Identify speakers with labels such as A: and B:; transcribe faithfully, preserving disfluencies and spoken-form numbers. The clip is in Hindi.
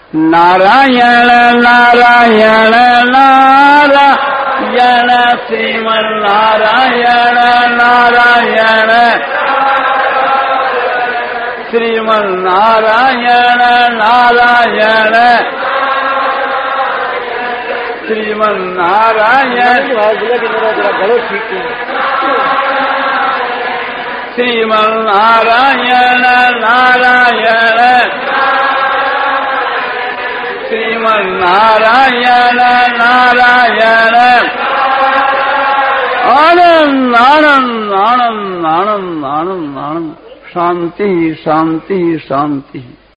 A: नारायण नारायण नारायण श्रीमन्नारायण नारायण श्रीमन्नारायण नारायण श्रीमन्नारायण श्रीमन्नारायण नारायण श्रीमन्नारायण नारायण आनंद आनंद आनंद आनंद आनंद आनंद शांति शांति शांति।